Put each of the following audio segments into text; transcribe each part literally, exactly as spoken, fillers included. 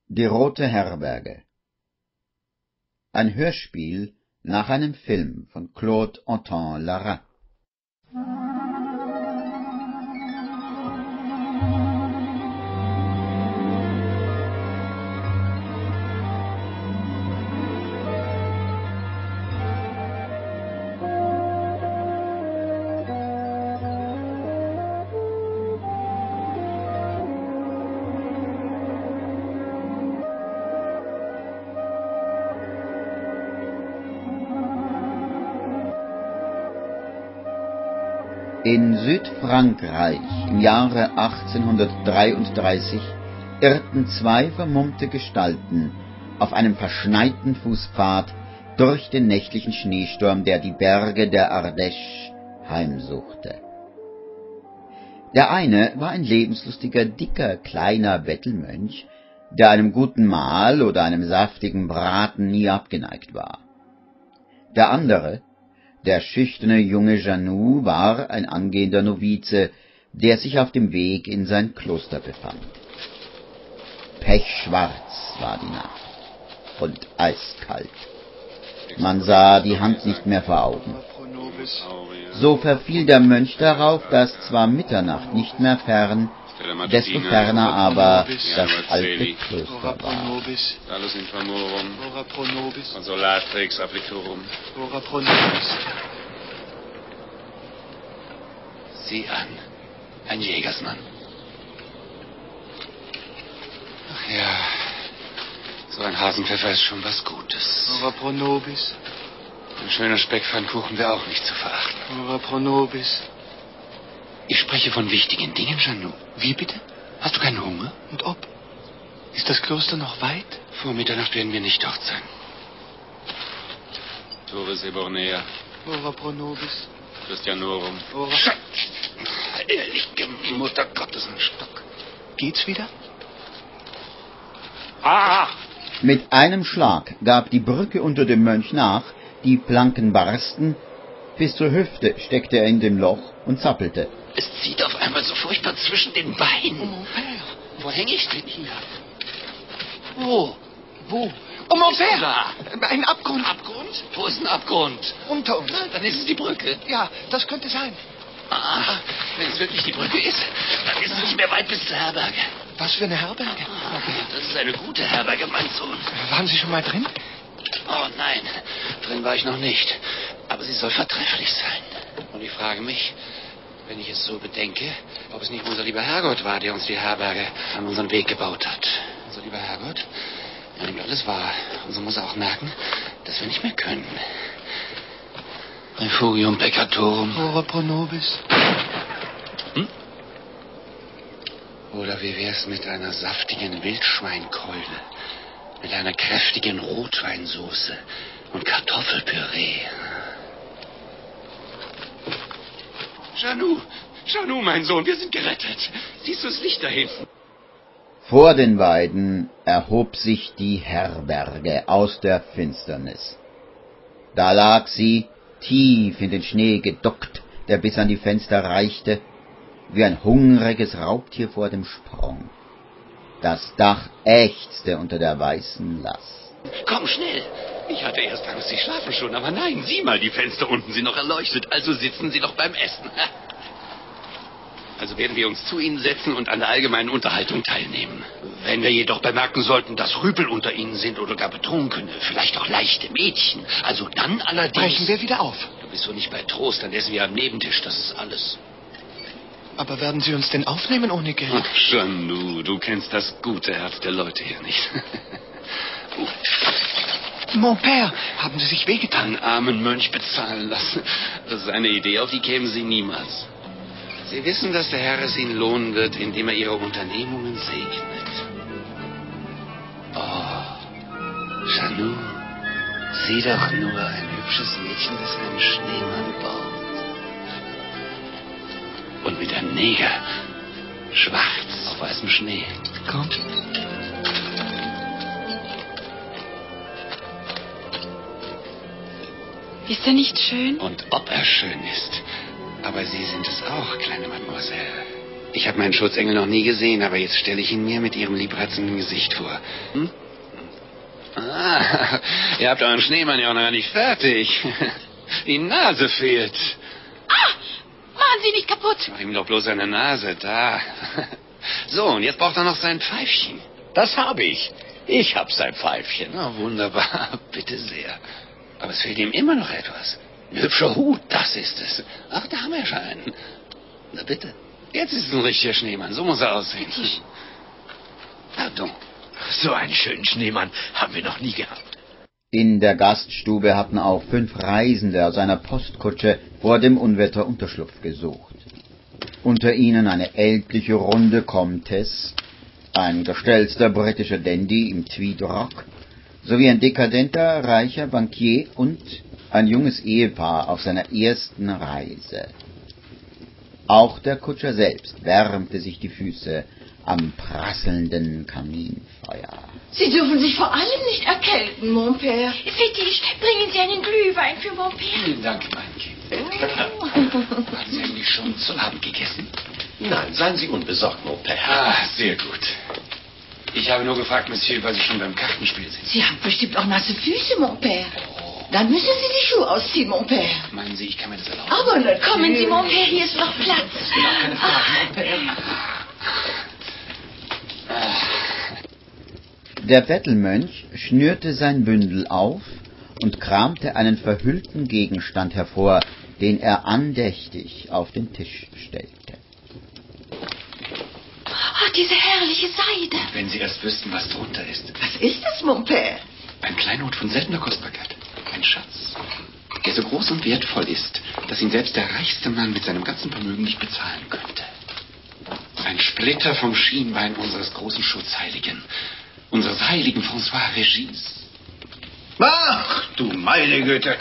Die Rote Herberge. Ein Hörspiel nach einem Film von Claude Antin-Lara. In Südfrankreich im Jahre achtzehnhundertdreiunddreißig irrten zwei vermummte Gestalten auf einem verschneiten Fußpfad durch den nächtlichen Schneesturm, der die Berge der Ardèche heimsuchte. Der eine war ein lebenslustiger, dicker, kleiner Bettelmönch, der einem guten Mahl oder einem saftigen Braten nie abgeneigt war. Der andere, der schüchterne junge Janou, war ein angehender Novize, der sich auf dem Weg in sein Kloster befand. Pechschwarz war die Nacht und eiskalt. Man sah die Hand nicht mehr vor Augen. So verfiel der Mönch darauf, dass zwar Mitternacht nicht mehr fern, desto ferner aber das alte Kloster war. Sieh an, ein Jägersmann. Ach ja, so ein Hasenpfeffer ist schon was Gutes. Ora pro nobis. Ein schöner Speckpfannkuchen wäre auch nicht zu verachten. Ora pro nobis. Ich spreche von wichtigen Dingen, Janou. Wie bitte? Hast du keinen Hunger? Und ob? Ist das Kloster noch weit? Vor Mitternacht werden wir nicht dort sein. Tore Sebornea. Ora pro nobis. Christianorum. Ora. Heilige Mutter Gottes, ein Stock. Geht's wieder? Ah! Mit einem Schlag gab die Brücke unter dem Mönch nach, die Planken barsten, bis zur Hüfte steckte er in dem Loch und zappelte. Es zieht auf einmal so furchtbar zwischen den Beinen. Oh, mon père. Wo hänge ich denn hier? Wo? Wo? Oh, mon Bist du père. da? Ein Abgrund. Abgrund? Wo ist ein Abgrund? Unter uns. Na, dann ist es die Brücke. Ja, das könnte sein. Ah, wenn es wirklich die Brücke ist, dann ist es nicht mehr weit bis zur Herberge. Was für eine Herberge? Ah, das ist eine gute Herberge, mein Sohn. Waren Sie schon mal drin? Oh nein, drin war ich noch nicht. Aber sie soll vertrefflich sein. Und ich frage mich, wenn ich es so bedenke, ob es nicht unser lieber Herrgott war, der uns die Herberge an unseren Weg gebaut hat. Unser lieber Herrgott, er nimmt alles wahr. Und so muss er auch merken, dass wir nicht mehr können. Refugium peccatorum. Ora pro nobis. Hm? Oder wie wär's mit einer saftigen Wildschweinkeule, mit einer kräftigen Rotweinsoße und Kartoffelpüree. Janou, Janou, mein Sohn, wir sind gerettet. Siehst du das Licht da hinten? Vor den beiden erhob sich die Herberge aus der Finsternis. Da lag sie, tief in den Schnee geduckt, der bis an die Fenster reichte, wie ein hungriges Raubtier vor dem Sprung. Das Dach ächzte unter der weißen Last. Komm, schnell! Ich hatte erst Angst, Sie schlafen schon, aber nein, sieh mal, die Fenster unten sind noch erleuchtet, also sitzen Sie doch beim Essen. Also werden wir uns zu Ihnen setzen und an der allgemeinen Unterhaltung teilnehmen. Wenn wir jedoch bemerken sollten, dass Rüpel unter Ihnen sind oder gar Betrunkene, vielleicht auch leichte Mädchen, also dann allerdings... Brechen wir wieder auf. Du bist so nicht bei Trost, dann essen wir am Nebentisch, das ist alles. Aber werden Sie uns denn aufnehmen ohne Geld? Ach, Janou, du kennst das gute Herz der Leute hier nicht. Mon père, haben Sie sich wehgetan? Einen armen Mönch bezahlen lassen. Das ist eine Idee, auf die kämen Sie niemals. Sie wissen, dass der Herr es Ihnen lohnen wird, indem er Ihre Unternehmungen segnet. Oh, Janou, sieh doch nur ein hübsches Mädchen, das einen Schneemann baut. Und mit einem Neger, schwarz auf weißem Schnee. Komm. Ist er nicht schön? Und ob er schön ist. Aber Sie sind es auch, kleine Mademoiselle. Ich habe meinen Schutzengel noch nie gesehen, aber jetzt stelle ich ihn mir mit Ihrem liebreizenden Gesicht vor. Hm? Ah, ihr habt euren Schneemann ja auch noch gar nicht fertig. Die Nase fehlt. Ah, machen Sie nicht kaputt. Mach ihm doch bloß seine Nase, da. So, und jetzt braucht er noch sein Pfeifchen. Das habe ich. Ich hab sein Pfeifchen. Na, wunderbar, bitte sehr. Aber es fehlt ihm immer noch etwas. Ein hübscher Hut, das ist es. Ach, da haben wir schon einen. Na bitte. Jetzt ist es ein richtiger Schneemann, so muss er aussehen. Pardon. So einen schönen Schneemann haben wir noch nie gehabt. In der Gaststube hatten auch fünf Reisende aus einer Postkutsche vor dem Unwetter Unterschlupf gesucht. Unter ihnen eine ältliche, runde Comtesse, ein gestellter britischer Dandy im Tweedrock, sowie ein dekadenter, reicher Bankier und ein junges Ehepaar auf seiner ersten Reise. Auch der Kutscher selbst wärmte sich die Füße am prasselnden Kaminfeuer. Sie dürfen sich vor allem nicht erkälten, mon père. Fetisch, bringen Sie einen Glühwein für mon père. Vielen Dank, mein Kind. Haben Sie eigentlich schon zu Abend gegessen? Nein, seien Sie unbesorgt, mon père. Ah, sehr gut. Ich habe nur gefragt, Monsieur, weil Sie schon beim Kartenspiel sind. Sie haben bestimmt auch nasse Füße, mon père. Dann müssen Sie die Schuhe ausziehen, mon père. Meinen Sie, ich kann mir das erlauben? Aber natürlich. Kommen Sie, mon père, hier ist noch Platz. Keine Frage, mon père. Der Bettelmönch schnürte sein Bündel auf und kramte einen verhüllten Gegenstand hervor, den er andächtig auf den Tisch stellte. Oh, diese herrliche Seide. Wenn Sie erst wüssten, was drunter ist. Was ist das, mon père? Ein Kleinod von seltener Kostbarkeit. Ein Schatz, der so groß und wertvoll ist, dass ihn selbst der reichste Mann mit seinem ganzen Vermögen nicht bezahlen könnte. Ein Splitter vom Schienbein unseres großen Schutzheiligen, unseres heiligen François Régis. Ach, du meine Güte.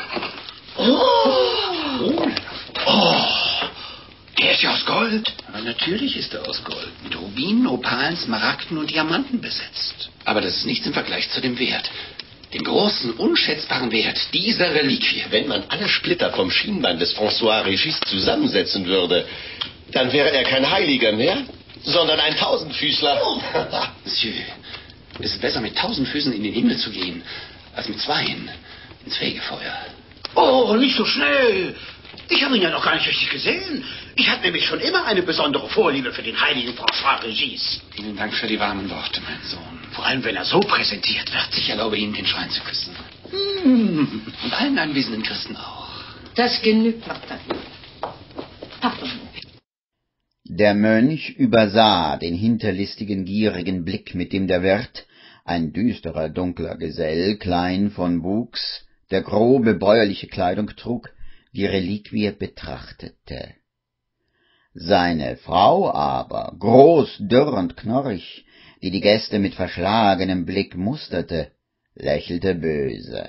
Oh. Oh, der ist ja aus Gold. Aber natürlich ist er aus Gold, mit Rubinen, Opalen, Smaragden und Diamanten besetzt. Aber das ist nichts im Vergleich zu dem Wert. Den großen, unschätzbaren Wert dieser Reliquie. Wenn man alle Splitter vom Schienbein des François Régis zusammensetzen würde, dann wäre er kein Heiliger mehr, sondern ein Tausendfüßler. Oh. Monsieur, es ist besser, mit tausend Füßen in den Himmel zu gehen, als mit zweien ins Fegefeuer. Oh, nicht so schnell. Ich habe ihn ja noch gar nicht richtig gesehen. Ich hatte nämlich schon immer eine besondere Vorliebe für den heiligen François Régis. Vielen Dank für die warmen Worte, mein Sohn. Vor allem, wenn er so präsentiert wird. Ich erlaube Ihnen, den Schrein zu küssen. Mm. Und allen anwesenden Christen auch. Das genügt noch dann. Pardon. Der Mönch übersah den hinterlistigen, gierigen Blick, mit dem der Wirt, ein düsterer, dunkler Gesell, klein von Wuchs, der grobe, bäuerliche Kleidung trug, die Reliquie betrachtete. Seine Frau aber, groß, dürr und knorrig, die die Gäste mit verschlagenem Blick musterte, lächelte böse.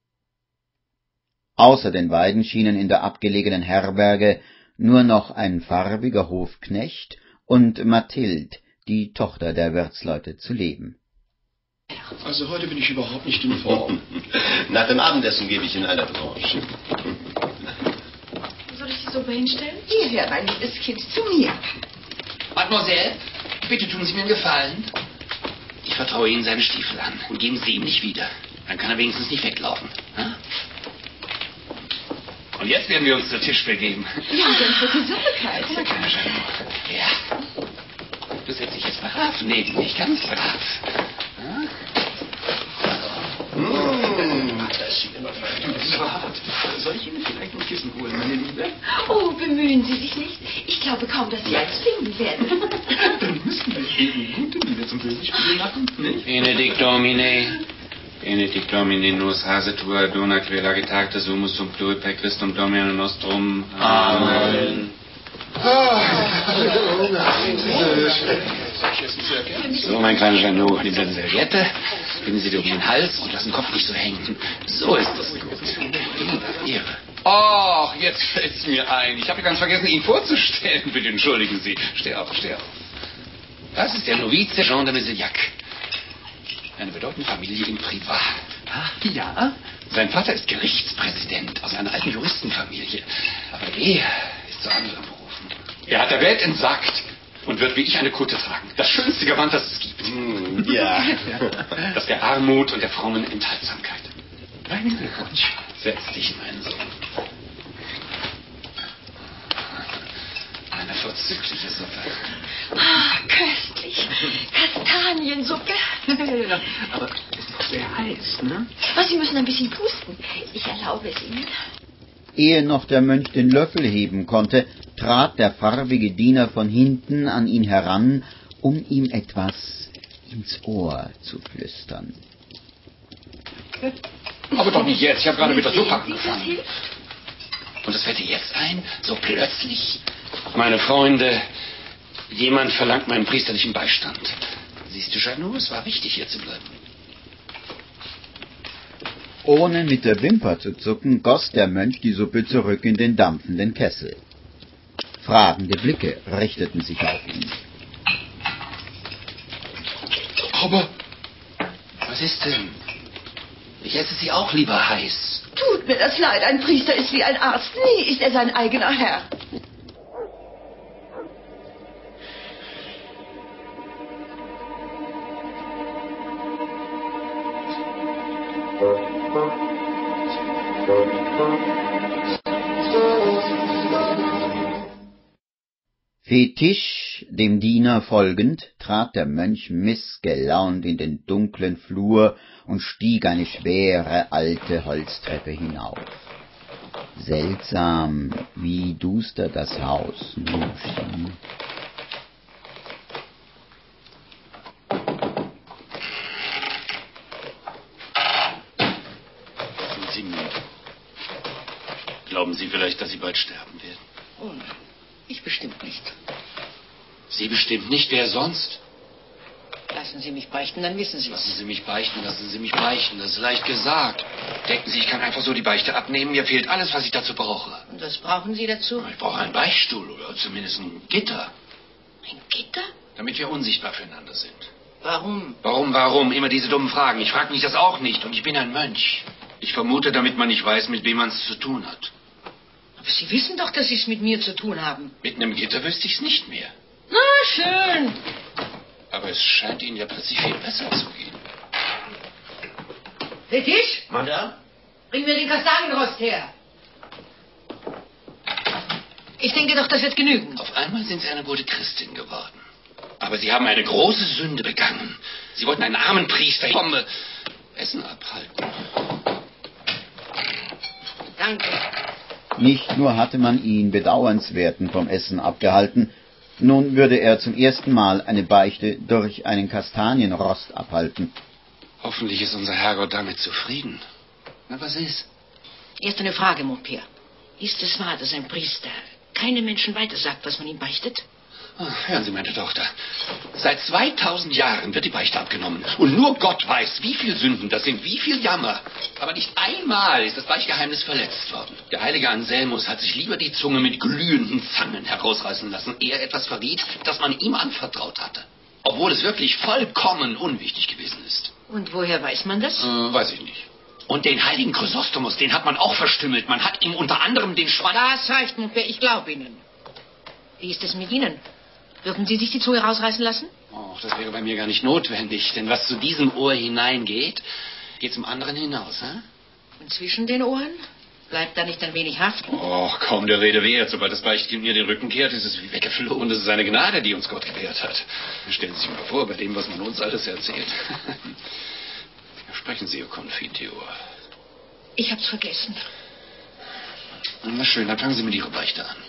Außer den beiden schienen in der abgelegenen Herberge nur noch ein farbiger Hofknecht und Mathild, die Tochter der Wirtsleute, zu leben. Also heute bin ich überhaupt nicht in Form. Nach dem Abendessen gebe ich Ihnen eine Revanche. Soll ich die Suppe hinstellen? Hierher, mein liebes Kind, zu mir. Mademoiselle, bitte tun Sie mir einen Gefallen. Ich vertraue Ihnen seine Stiefel an und geben Sie ihm nicht wieder. Dann kann er wenigstens nicht weglaufen. Ha? Und jetzt werden wir uns zu Tisch begeben. Ja, dann wird die Suppe kalt. Ja, kleiner Jeannot. Ja. Du setzt dich jetzt brav neben mich, ganz brav. Ha? Mmh. Das sieht immer so hart. Soll ich Ihnen vielleicht ein Kissen holen, meine Liebe? Oh, bemühen Sie sich nicht. Ich glaube kaum, dass Sie eins finden werden. Dann müssen wir eben gute Miene zum Bösespiel machen, nicht? Benedict Domine. Benedict Domine nos hasetur dona quela getagte sumus sum pluri per Christum Domine nostrum. Amen. So, mein kleiner Jeannot, nehmen Sie eine Serviette, binden Sie die um den Hals und lassen den Kopf nicht so hängen. So ist es gut. Ihre. Ach, jetzt fällt es mir ein. Ich habe ganz vergessen, ihn vorzustellen. Bitte entschuldigen Sie. Steh auf, steh auf. Das ist der Novize Jean de Mesillac. Eine bedeutende Familie in Privat. Ah, ja? Sein Vater ist Gerichtspräsident aus einer alten Juristenfamilie. Aber er ist zu anderen berufen. Er hat der Welt entsagt. und wird wie ich eine Kutte tragen. Das schönste Gewand, das es gibt. Hm, ja. Das der Armut und der frommen Enthaltsamkeit. Dein Glückwunsch. Setz dich, mein Sohn. Eine vorzügliche Suppe. Ah, köstlich. Kastaniensuppe. Aber es ist sehr heiß, ne? Oh, Sie müssen ein bisschen pusten. Ich erlaube es Ihnen. Ehe noch der Mönch den Löffel heben konnte, trat der farbige Diener von hinten an ihn heran, um ihm etwas ins Ohr zu flüstern. Aber doch nicht jetzt. Ich habe gerade mit der Suppe angefangen. Und es fällt dir jetzt ein, so plötzlich? Meine Freunde, jemand verlangt meinen priesterlichen Beistand. Siehst du, Janot, es war wichtig, hier zu bleiben. Ohne mit der Wimper zu zucken, goss der Mönch die Suppe zurück in den dampfenden Kessel. Fragende Blicke richteten sich auf ihn. Aber, was ist denn? Ich esse sie auch lieber heiß. Tut mir das leid, ein Priester ist wie ein Arzt. Nie ist er sein eigener Herr. Fetisch, dem Diener folgend, trat der Mönch missgelaunt in den dunklen Flur und stieg eine schwere alte Holztreppe hinauf. Seltsam, wie duster das Haus nun schien. Sind Sie müde? Glauben Sie vielleicht, dass Sie bald sterben werden? Oh nein, ich bestimmt nicht. Sie bestimmt nicht, wer sonst? Lassen Sie mich beichten, dann wissen Sie Lassen es. Sie mich beichten, lassen Sie mich beichten. Das ist leicht gesagt. Denken Sie, ich kann einfach so die Beichte abnehmen? Mir fehlt alles, was ich dazu brauche. Und was brauchen Sie dazu? Ich brauche einen Beichtstuhl oder zumindest ein Gitter, Ein Gitter? damit wir unsichtbar füreinander sind. Warum? Warum, warum? Immer diese dummen Fragen. Ich frage mich das auch nicht und ich bin ein Mönch. Ich vermute, damit man nicht weiß, mit wem man es zu tun hat. Aber Sie wissen doch, dass Sie es mit mir zu tun haben. Mit einem Gitter wüsste ich es nicht mehr. Na, schön. Aber es scheint Ihnen ja plötzlich viel besser zu gehen. Fetisch? Madame? Bring mir den Kastanienrost her. Ich denke doch, das wird genügen. Auf einmal sind Sie eine gute Christin geworden. Aber Sie haben eine große Sünde begangen. Sie wollten einen armen Priester vom äh, Essen abhalten. Danke. Nicht nur hatte man ihn bedauernswerten vom Essen abgehalten, nun würde er zum ersten Mal eine Beichte durch einen Kastanienrost abhalten. Hoffentlich ist unser Herrgott damit zufrieden. Na, was ist? Erst eine Frage, mon Père. Ist es wahr, dass ein Priester keinem Menschen weitersagt, was man ihm beichtet? Oh, hören Sie, meine Tochter. Seit zweitausend Jahren wird die Beichte abgenommen. Und nur Gott weiß, wie viel Sünden das sind, wie viel Jammer. Aber nicht einmal ist das Beichtgeheimnis verletzt worden. Der heilige Anselmus hat sich lieber die Zunge mit glühenden Zangen herausreißen lassen, ehe er etwas verriet, das man ihm anvertraut hatte. Obwohl es wirklich vollkommen unwichtig gewesen ist. Und woher weiß man das? Äh, weiß ich nicht. Und den heiligen Chrysostomus, den hat man auch verstümmelt. Man hat ihm unter anderem den Schwanz... Das reicht, mon Père, ich glaube Ihnen. Wie ist es mit Ihnen? Würden Sie sich die Zunge rausreißen lassen? Och, das wäre bei mir gar nicht notwendig. Denn was zu diesem Ohr hineingeht, geht zum anderen hinaus, hä? Und zwischen den Ohren? Bleibt da nicht ein wenig haften? Och, kaum der Rede wert. Sobald das Beichtkind mir den Rücken kehrt, ist es wie weggeflogen. Und es ist eine Gnade, die uns Gott gewährt hat. Stellen Sie sich mal vor, bei dem, was man uns alles erzählt. Sprechen Sie, Ihr Konfiteor. Ich hab's vergessen. Na schön, dann fangen Sie mit Ihrer Beichte an.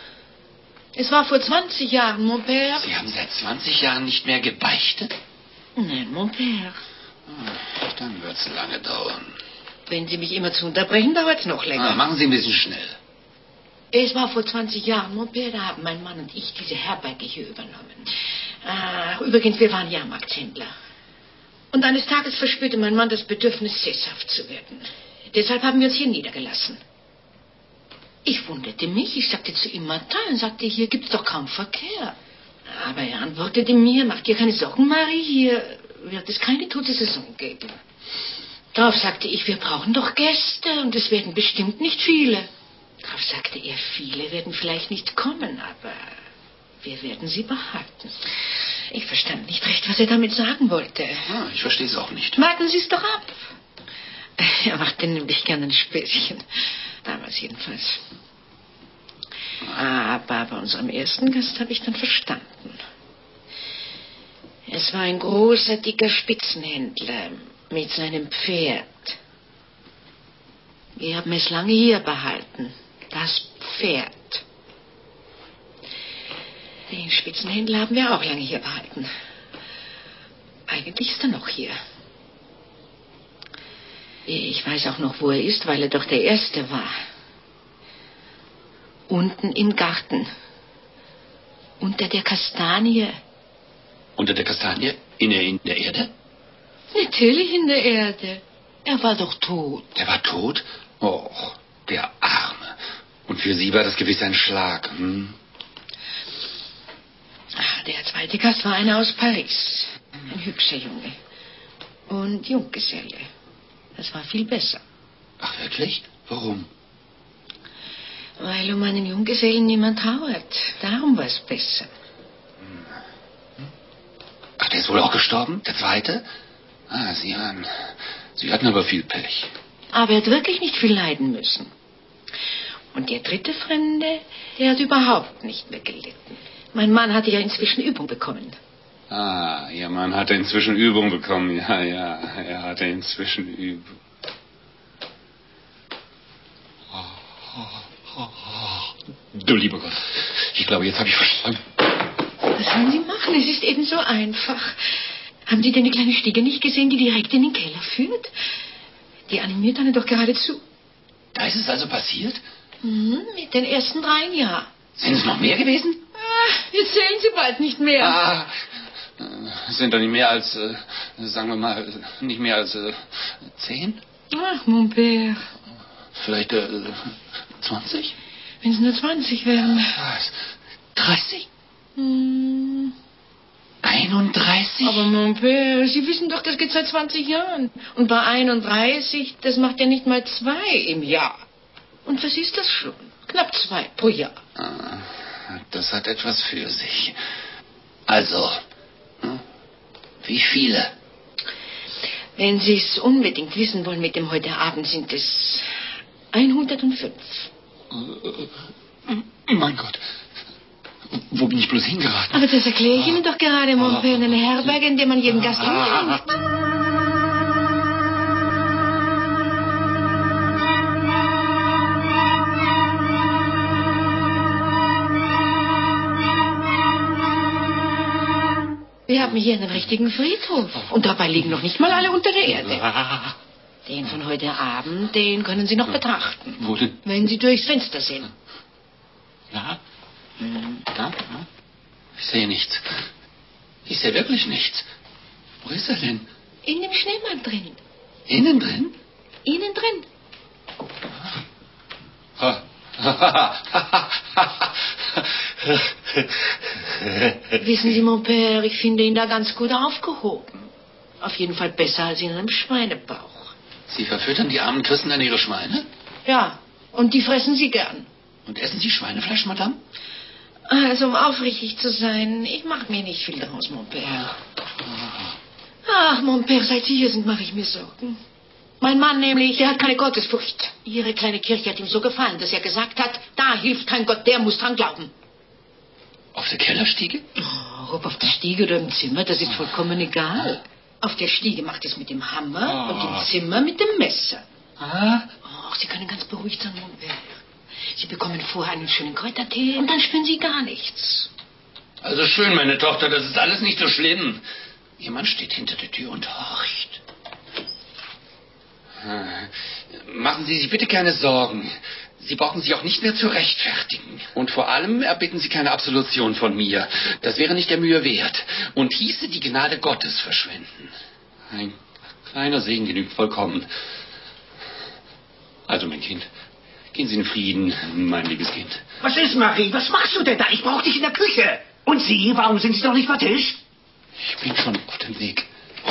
Es war vor zwanzig Jahren, mon Père. Sie haben seit zwanzig Jahren nicht mehr gebeichtet? Nein, mon Père. Ach, dann wird's lange dauern. Wenn Sie mich immer zu unterbrechen, dauert's noch länger. Ah, machen Sie ein bisschen schnell. Es war vor zwanzig Jahren, mon Père, da haben mein Mann und ich diese Herberge hier übernommen. Ach, übrigens, wir waren Jahrmarktshändler. Und eines Tages verspürte mein Mann das Bedürfnis, sesshaft zu werden. Deshalb haben wir uns hier niedergelassen. Ich wunderte mich, ich sagte zu ihm, Martin, sagte, hier gibt's doch kaum Verkehr. Aber er antwortete mir, mach dir keine Sorgen, Marie, hier wird es keine tote Saison geben. Darauf sagte ich, wir brauchen doch Gäste und es werden bestimmt nicht viele. Darauf sagte er, viele werden vielleicht nicht kommen, aber Wir werden sie behalten. Ich verstand nicht recht, was er damit sagen wollte. Ah, ich verstehe es auch nicht. Warten Sie es doch ab. Er machte nämlich gerne ein Späßchen. Damals jedenfalls. Aber bei unserem ersten Gast habe ich dann verstanden. Es war ein großer, dicker Spitzenhändler mit seinem Pferd. Wir haben es lange hier behalten. Das Pferd. Den Spitzenhändler haben wir auch lange hier behalten. Eigentlich ist er noch hier. Ich weiß auch noch, wo er ist, weil er doch der Erste war. Unten im Garten. Unter der Kastanie. Unter der Kastanie? In der, in der Erde? Natürlich in der Erde. Er war doch tot. Der war tot? Och, der Arme. Und für Sie war das gewiss ein Schlag, hm? Der zweite Gast war einer aus Paris. Ein hübscher Junge. Und Junggeselle. Das war viel besser. Ach, wirklich? Warum? Weil um einen Junggesellen niemand trauert. Darum war es besser. Ach, der ist wohl auch gestorben? Der zweite? Ah, Sie haben... Sie hatten aber viel Pech. Aber er hat wirklich nicht viel leiden müssen. Und der dritte Fremde, der hat überhaupt nicht mehr gelitten. Mein Mann hatte ja inzwischen Übung bekommen. Ah, Ihr Mann hatte inzwischen Übung bekommen. Ja, ja, er hatte inzwischen Übung. Oh, oh, oh, oh. Du lieber Gott, ich glaube, jetzt habe ich verstanden. Was wollen Sie machen? Es ist eben so einfach. Haben Sie denn die kleine Stiege nicht gesehen, die direkt in den Keller führt? Die animiert einen doch geradezu. Da ist es also passiert? Mhm, mit den ersten dreien, ja. Sind es noch mehr gewesen? Ah, jetzt zählen Sie bald nicht mehr. Ah, äh, sind doch nicht mehr als, äh, sagen wir mal, nicht mehr als äh, zehn? Ach, mon père. Vielleicht äh, zwanzig? Wenn es nur zwanzig wären. Was? dreißig? Hm. einunddreißig? Aber mon père, Sie wissen doch, das geht seit zwanzig Jahren. Und bei einunddreißig, das macht ja nicht mal zwei im Jahr. Und was ist das schon? Knapp zwei pro Jahr. Ah, das hat etwas für sich. Also, hm? Wie viele? Wenn Sie es unbedingt wissen wollen mit dem heute Abend, sind es hundertfünf. Mein Gott. Wo bin ich bloß hingeraten? Aber das erkläre ich Ihnen doch gerade, mon père, in einer Herberge, in der man jeden Gast empfängt. Wir haben hier einen richtigen Friedhof. Und dabei liegen noch nicht mal alle unter der Erde. Den von heute Abend, den können Sie noch betrachten. Wo denn? Wenn Sie durchs Fenster sehen. Ja? Da? Ich sehe nichts. Ich sehe wirklich nichts. Wo ist er denn? In dem Schneemann drin. Innen drin? Innen drin. Wissen Sie, mon père, ich finde ihn da ganz gut aufgehoben. Auf jeden Fall besser als in einem Schweinebauch. Sie verfüttern die armen Christen an ihre Schweine? Ja, und die fressen Sie gern. Und essen Sie Schweinefleisch, Madame? Also, um aufrichtig zu sein, ich mache mir nicht viel daraus, mon père. Ach, mon père, seit Sie hier sind, mache ich mir Sorgen. Mein Mann nämlich, der hat keine Gottesfurcht. Ihre kleine Kirche hat ihm so gefallen, dass er gesagt hat, da hilft kein Gott, der muss dran glauben. Auf der Kellerstiege? Oh, ob auf der Stiege oder im Zimmer, das ist vollkommen egal. Auf der Stiege macht es mit dem Hammer oh. und im Zimmer mit dem Messer. Ah? Oh, Sie können ganz beruhigt sein, mon père. Sie bekommen vorher einen schönen Kräutertee und dann spüren Sie gar nichts. Also schön, meine Tochter, das ist alles nicht so schlimm. Ihr Mann steht hinter der Tür und horcht. Machen Sie sich bitte keine Sorgen. Sie brauchen sich auch nicht mehr zu rechtfertigen. Und vor allem erbitten Sie keine Absolution von mir. Das wäre nicht der Mühe wert. Und hieße die Gnade Gottes verschwenden. Ein kleiner Segen genügt vollkommen. Also, mein Kind, gehen Sie in Frieden, mein liebes Kind. Was ist, Marie? Was machst du denn da? Ich brauche dich in der Küche. Und Sie, warum sind Sie noch nicht fertig? Ich bin schon auf dem Weg.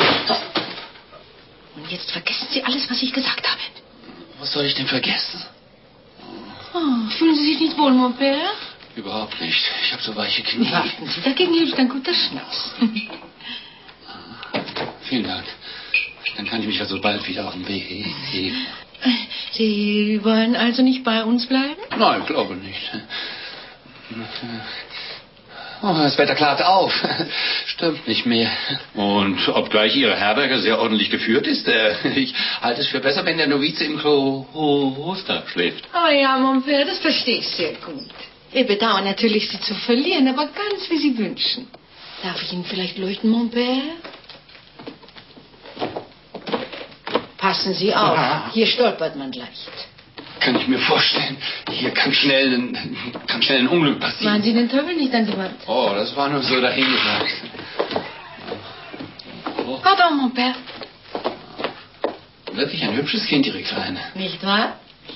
Und jetzt vergessen Sie alles, was ich gesagt habe. Was soll ich denn vergessen? Oh, fühlen Sie sich nicht wohl, mon père? Überhaupt nicht. Ich habe so weiche Knie. Warten Sie, dagegen hilft ein guter Schnaps. Vielen Dank. Dann kann ich mich also bald wieder auf den Weg heben. Sie wollen also nicht bei uns bleiben? Nein, glaube nicht. Oh, das Wetter klart auf. Stimmt nicht mehr. Und obgleich Ihre Herberge sehr ordentlich geführt ist, äh, ich halte es für besser, wenn der Novize im Kloster schläft. Oh ja, mon père, das verstehe ich sehr gut. Wir bedauern natürlich, Sie zu verlieren, aber ganz wie Sie wünschen. Darf ich Ihnen vielleicht leuchten, mon père? Passen Sie auf, Ja. hier stolpert man leicht. Kann ich mir vorstellen. Hier kann schnell ein, kann schnell ein Unglück passieren. Machen Sie den Teufel nicht an die Wand. Oh, das war nur so dahingesagt. Oh, Pardon, mon père. wirklich ein hübsches Kind, Ihre Kleine. Nicht wahr?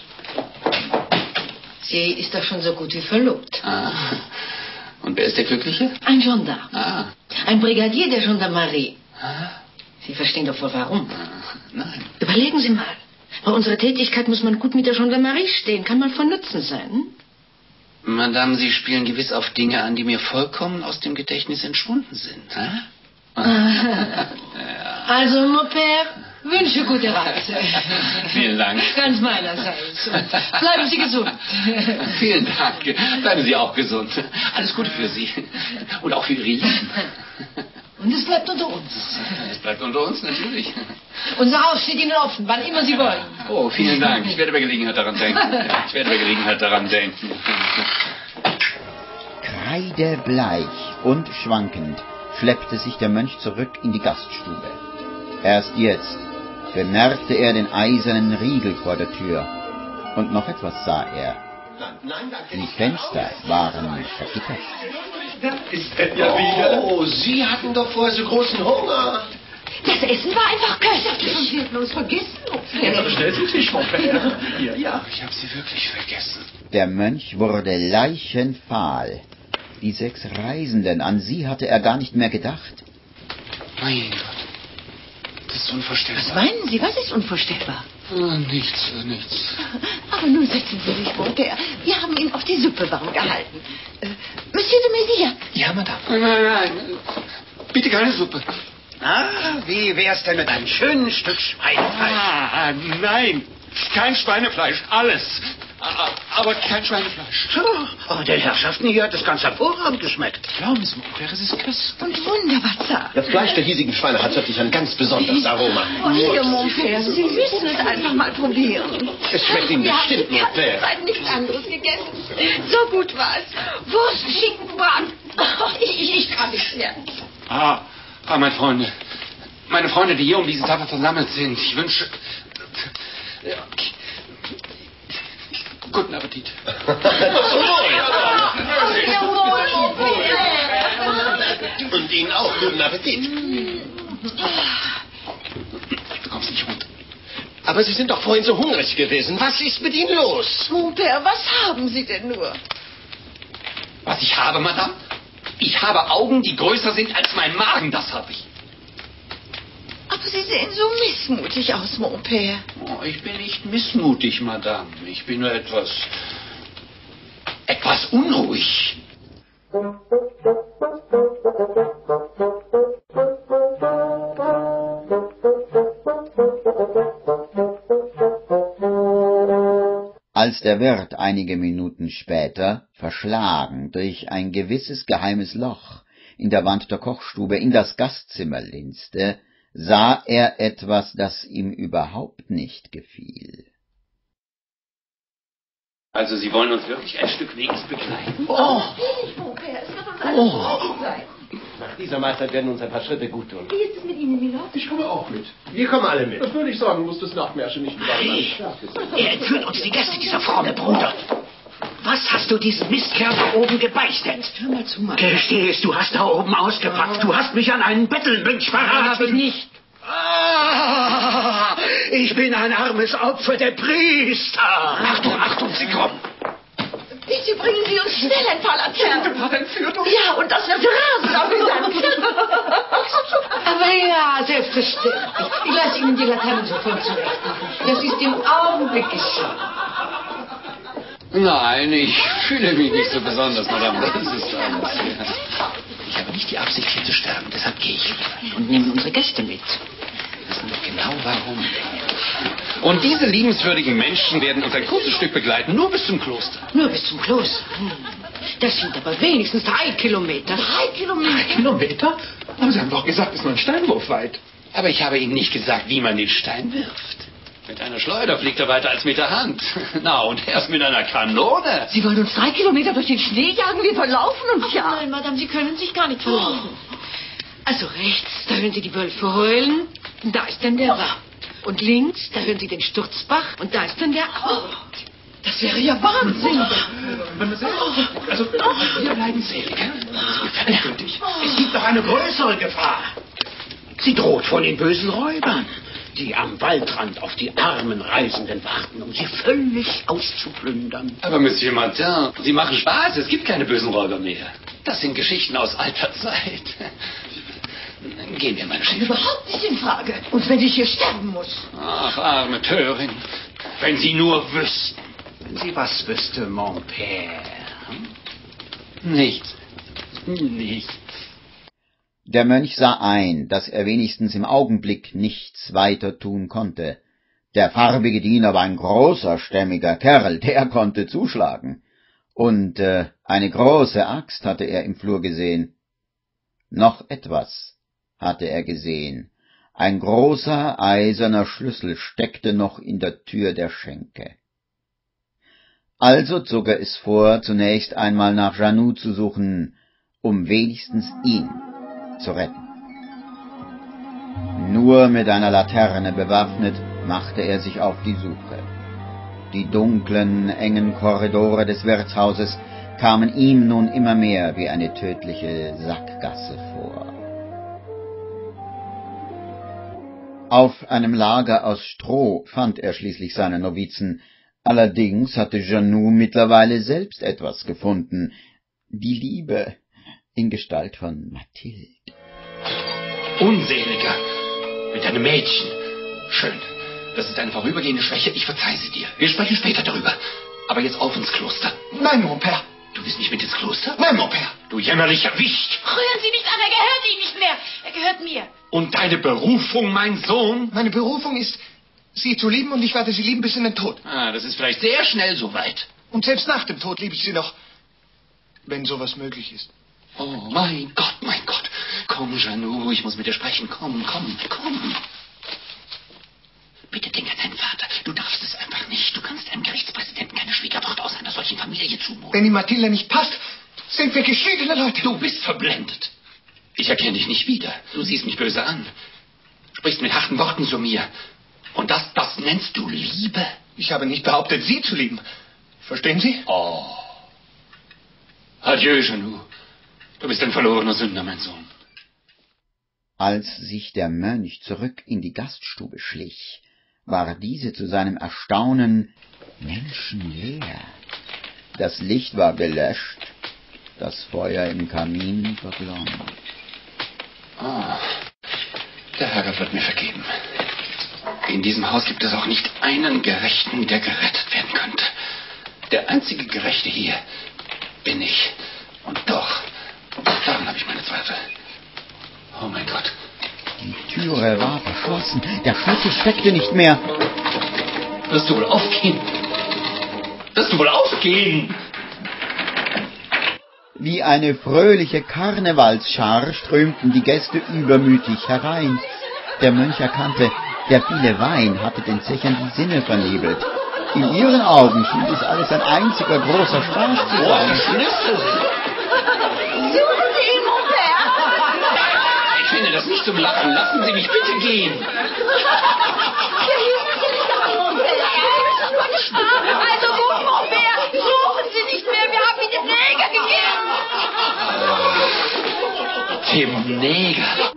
Sie ist doch schon so gut wie verlobt. Ah. Und wer ist der Glückliche? Ein Gendarme. Ah. Ein Brigadier der Gendarmerie. Ah. Sie verstehen doch wohl warum. Ah. Nein. Überlegen Sie mal. Bei unserer Tätigkeit muss man gut mit der Gendarmerie stehen. Kann mal von Nutzen sein. Hm? Madame, Sie spielen gewiss auf Dinge an, die mir vollkommen aus dem Gedächtnis entschwunden sind. Hä? Also, mon père, wünsche gute Reise. Vielen Dank. Ganz meinerseits. Und bleiben Sie gesund. Vielen Dank. Bleiben Sie auch gesund. Alles Gute für Sie. Und auch für Ihre Lieben. Und es bleibt unter uns. Es bleibt unter uns, natürlich. Unser Haus steht Ihnen offen, wann immer Sie wollen. Oh, vielen Dank. Ich werde bei Gelegenheit daran denken. Ich werde bei Gelegenheit daran denken. Kreidebleich und schwankend schleppte sich der Mönch zurück in die Gaststube. Erst jetzt bemerkte er den eisernen Riegel vor der Tür. Und noch etwas sah er. Die Fenster waren vergittert. Da ist er ja wieder. Oh, Sie hatten doch vorher so großen Hunger. Das Essen war einfach köstlich und wir haben uns vergessen. Ja, schnell zum Tisch, mon père. Hier. Ja, ich habe Sie wirklich vergessen. Der Mönch wurde leichenfahl. Die sechs Reisenden, an sie hatte er gar nicht mehr gedacht. Mein Gott. Das ist unvorstellbar. Was meinen Sie? Was ist unvorstellbar? Ah, nichts, nichts. Aber nun setzen Sie sich, mon père. Wir haben ihn auf die Suppe warm gehalten. Äh, Monsieur de Mézières. Ja, Madame. Nein, nein, nein. Bitte keine Suppe. Ah, wie wär's denn mit einem schönen Stück Schweinefleisch? Ah, nein. Kein Schweinefleisch. Alles. Aber kein Schweinefleisch. So, aber den Herrschaften hier hat es ganz hervorragend geschmeckt. Glauben Sie, mon père, es ist köstlich. Und wunderbar zart. Das Fleisch der hiesigen Schweine hat wirklich ein ganz besonderes Aroma. Oh, hier, mon père, Sie müssen es einfach mal probieren. Es schmeckt Ihnen bestimmt, mon Ich habe père. seit nichts anderes gegessen. So gut war es. Wurst, Schinken, Braten. Oh, ich, ich, ich kann nicht mehr. Ah, ah, meine Freunde. Meine Freunde, die hier um diese Tafel versammelt sind. Ich wünsche... Ja. Guten Appetit. Und Ihnen auch guten Appetit. Du kommst nicht runter. Aber Sie sind doch vorhin so hungrig gewesen. Was ist mit Ihnen los? Mon père, was haben Sie denn nur? Was ich habe, Madame? Ich habe Augen, die größer sind als mein Magen. Das habe ich. Aber Sie sehen so missmutig aus, mon père. Oh, ich bin nicht missmutig, Madame. Ich bin nur etwas... etwas unruhig. Als der Wirt einige Minuten später, verschlagen durch ein gewisses geheimes Loch in der Wand der Kochstube, in das Gastzimmer linste, sah er etwas, das ihm überhaupt nicht gefiel. Also, Sie wollen uns wirklich ein Stück Weges begleiten? Oh, Mon père, es wird uns alles recht sein. nach dieser Mahlzeit werden uns ein paar Schritte gut tun. Wie ist es mit Ihnen, Milord? Ich komme auch mit. Wir kommen alle mit. Das würde ich sagen, muss das Nachtmärchen nicht warten. Er entführt uns die Gäste, dieser fromme Bruder. Was hast du diesem Mistkerl da oben gebeichtet? Hör mal zu, Mann. Gestehst, du hast da oben ausgepackt. Du hast mich an einen Bettelmönch verraten. Habe ich nicht. Ah, ich bin ein armes Opfer der Priester. Achtung, Achtung, sie kommen. Bitte bringen Sie uns schnell ein paar Laternen. Hat entführt uns. Ja, und das wird rasend amüsant. Aber ja, selbstverständlich. Ich lasse Ihnen die Laternen sofort zurecht. Das ist im Augenblick geschehen. Nein, ich fühle mich nicht so besonders, Madame. Das ist alles. Ja. Ich habe nicht die Absicht, hier zu sterben. Deshalb gehe ich lieber. Und nehmen unsere Gäste mit. Wir wissen doch genau, warum. Und diese liebenswürdigen Menschen werden uns ein kurzes Stück begleiten, nur bis zum Kloster. Nur bis zum Kloster? Hm. Das sind aber wenigstens drei Kilometer. Drei Kilometer? Drei Kilometer? Aber Sie haben doch gesagt, es ist nur ein Steinwurf weit. Aber ich habe Ihnen nicht gesagt, wie man den Stein wirft. Mit einer Schleuder fliegt er weiter als mit der Hand. Na, und erst mit einer Kanone. Sie wollen uns drei Kilometer durch den Schnee jagen? Wir verlaufen uns ja. Nein, Madame, Sie können sich gar nicht verlaufen. Also rechts, da hören Sie die Wölfe heulen. Da ist dann der Rapp. Und links, da hören Sie den Sturzbach. Und da ist dann der Au. Das wäre ja Wahnsinn. Also, wir bleiben selig. Endgültig. Es gibt noch eine größere Gefahr. Sie droht von den bösen Räubern, die am Waldrand auf die armen Reisenden warten, um sie völlig auszuplündern. Aber Monsieur Martin, Sie machen Spaß. Es gibt keine bösen Räuber mehr. Das sind Geschichten aus alter Zeit. Gehen wir, meine Schäfer. Überhaupt nicht in Frage. Und wenn ich hier sterben muss. Ach, arme Törin. Wenn Sie nur wüssten. Wenn sie was wüsste, mon père. Nichts. Nichts. Der Mönch sah ein, dass er wenigstens im Augenblick nichts weiter tun konnte. Der farbige Diener war ein großer, stämmiger Kerl, der konnte zuschlagen. Und äh, eine große Axt hatte er im Flur gesehen. Noch etwas hatte er gesehen. Ein großer eiserner Schlüssel steckte noch in der Tür der Schenke. Also zog er es vor, zunächst einmal nach Jannou zu suchen, um wenigstens ihn zu retten. Nur mit einer Laterne bewaffnet machte er sich auf die Suche. Die dunklen, engen Korridore des Wirtshauses kamen ihm nun immer mehr wie eine tödliche Sackgasse vor. Auf einem Lager aus Stroh fand er schließlich seine Novizen. Allerdings hatte Jannou mittlerweile selbst etwas gefunden, die Liebe in Gestalt von Mathilde. Unseliger, mit einem Mädchen. Schön, das ist eine vorübergehende Schwäche, ich verzeihe sie dir. Wir sprechen später darüber. Aber jetzt auf ins Kloster. Nein, mon père. Du willst nicht mit ins Kloster? Nein, mon père. Du jämmerlicher Wicht. Rühren Sie nicht an, er gehört Ihnen nicht mehr. Er gehört mir. Und deine Berufung, mein Sohn? Meine Berufung ist, Sie zu lieben, und ich werde Sie lieben bis in den Tod. Ah, das ist vielleicht sehr schnell soweit. Und selbst nach dem Tod liebe ich Sie noch, wenn sowas möglich ist. Oh, mein Gott, mein Gott. Komm, Jannou, ich muss mit dir sprechen. Komm, komm, komm. Bitte denk an deinen Vater. Du darfst es einfach nicht. Du kannst einem Gerichtspräsidenten keine Schwiegertochter aus einer solchen Familie zumuten. Wenn die Mathilde nicht passt, sind wir geschiedene Leute. Du bist verblendet. Ich erkenne dich nicht wieder. Du siehst mich böse an. Sprichst mit harten Worten zu mir. Und das, das nennst du Liebe? Ich habe nicht behauptet, Sie zu lieben. Verstehen Sie? Oh. Adieu, Jannou. Du bist ein verlorener Sünder, mein Sohn. Als sich der Mönch zurück in die Gaststube schlich, war diese zu seinem Erstaunen menschenleer. Das Licht war gelöscht, das Feuer im Kamin verglommen. Oh, der Herr wird mir vergeben. In diesem Haus gibt es auch nicht einen Gerechten, der gerettet werden könnte. Der einzige Gerechte hier bin ich. Und doch, daran habe ich meine Zweifel. Oh mein Gott. Die Türe war verschlossen, der Schlüssel steckte nicht mehr. Wirst du wohl aufgehen? Wirst du wohl aufgehen? Wie eine fröhliche Karnevalsschar strömten die Gäste übermütig herein. Der Mönch erkannte, der viele Wein hatte den Zechern die Sinne vernebelt. In ihren Augen schien es alles ein einziger großer Spaß zu sein. Suchen Sie ihn, mon père. Ich finde das nicht zum Lachen. Lassen Sie mich bitte gehen. Wir hielten Sie nicht an, mon père. Sie müssen nur gespart. Also gut, mon père. Suchen Sie nicht mehr. Wir haben ihn dem Neger gegeben. Dem Neger.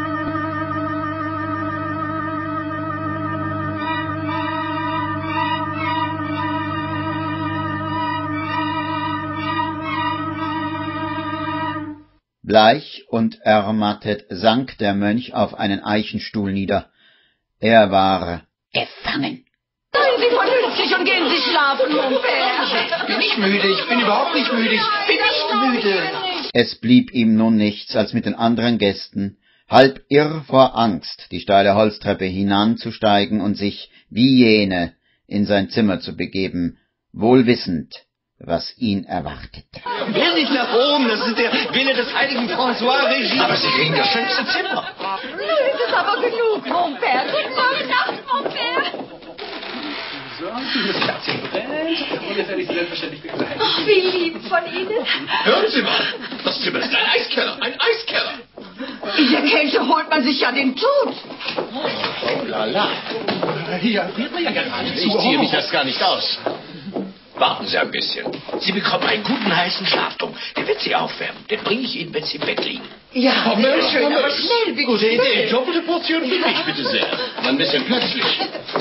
Bleich und ermattet sank der Mönch auf einen Eichenstuhl nieder. Er war gefangen. Nein, Sie vernünftig und gehen Sie schlafen, mon père. Ich bin nicht müde, ich bin überhaupt nicht müde, ich bin nicht müde. Es blieb ihm nun nichts, als mit den anderen Gästen, halb irr vor Angst, die steile Holztreppe hinanzusteigen und sich, wie jene, in sein Zimmer zu begeben, wohl wissend, was ihn erwartet. Will nicht nach oben, das ist der Wille des heiligen François Régis. Aber Sie kriegen das schönste Zimmer. Nun ist es aber genug, mon père. Guten Morgen, Nacht, mon père. So, das Kerzchen brennt und jetzt werde ich Sie selbstverständlich begleiten. Ach, wie lieb von Ihnen. Hören Sie mal, das Zimmer ist ein Eiskeller, ein Eiskeller. In der Kälte holt man sich ja den Tod. Oh la la. Hier friert man ja geradezu. Ich ziehe mich das gar nicht aus. Warten Sie ein bisschen. Sie bekommen einen guten heißen Schlaftrunk. Der wird Sie aufwärmen. Den bringe ich Ihnen, wenn Sie im Bett liegen. Ja, Oh, Mensch, aber aber schnell, wie gute schnell. Idee. Doppelte Portion für mich, bitte sehr. Ein bisschen plötzlich.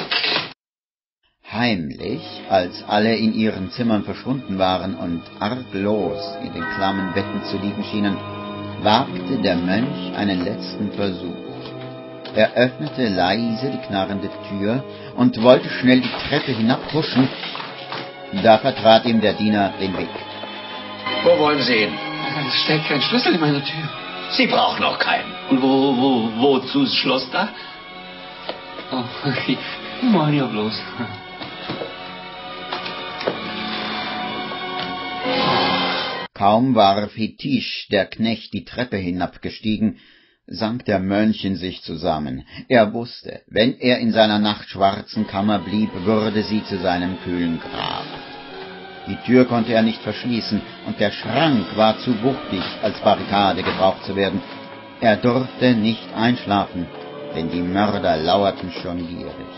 Heimlich, als alle in ihren Zimmern verschwunden waren und arglos in den klammen Betten zu liegen schienen, wagte der Mönch einen letzten Versuch. Er öffnete leise die knarrende Tür und wollte schnell die Treppe hinabhuschen. Da vertrat ihm der Diener den Weg. Wo wollen Sie hin? Es steckt kein Schlüssel in meiner Tür. Sie brauchen noch keinen. Und wo, wo, wozu das Schloss da? Oh, okay. Mal ja bloß. Kaum war Fetisch, der Knecht, die Treppe hinabgestiegen, sank der Mönch in sich zusammen. Er wusste, wenn er in seiner nachtschwarzen Kammer blieb, würde sie zu seinem kühlen Grab. Die Tür konnte er nicht verschließen, und der Schrank war zu wuchtig, als Barrikade gebraucht zu werden. Er durfte nicht einschlafen, denn die Mörder lauerten schon gierig.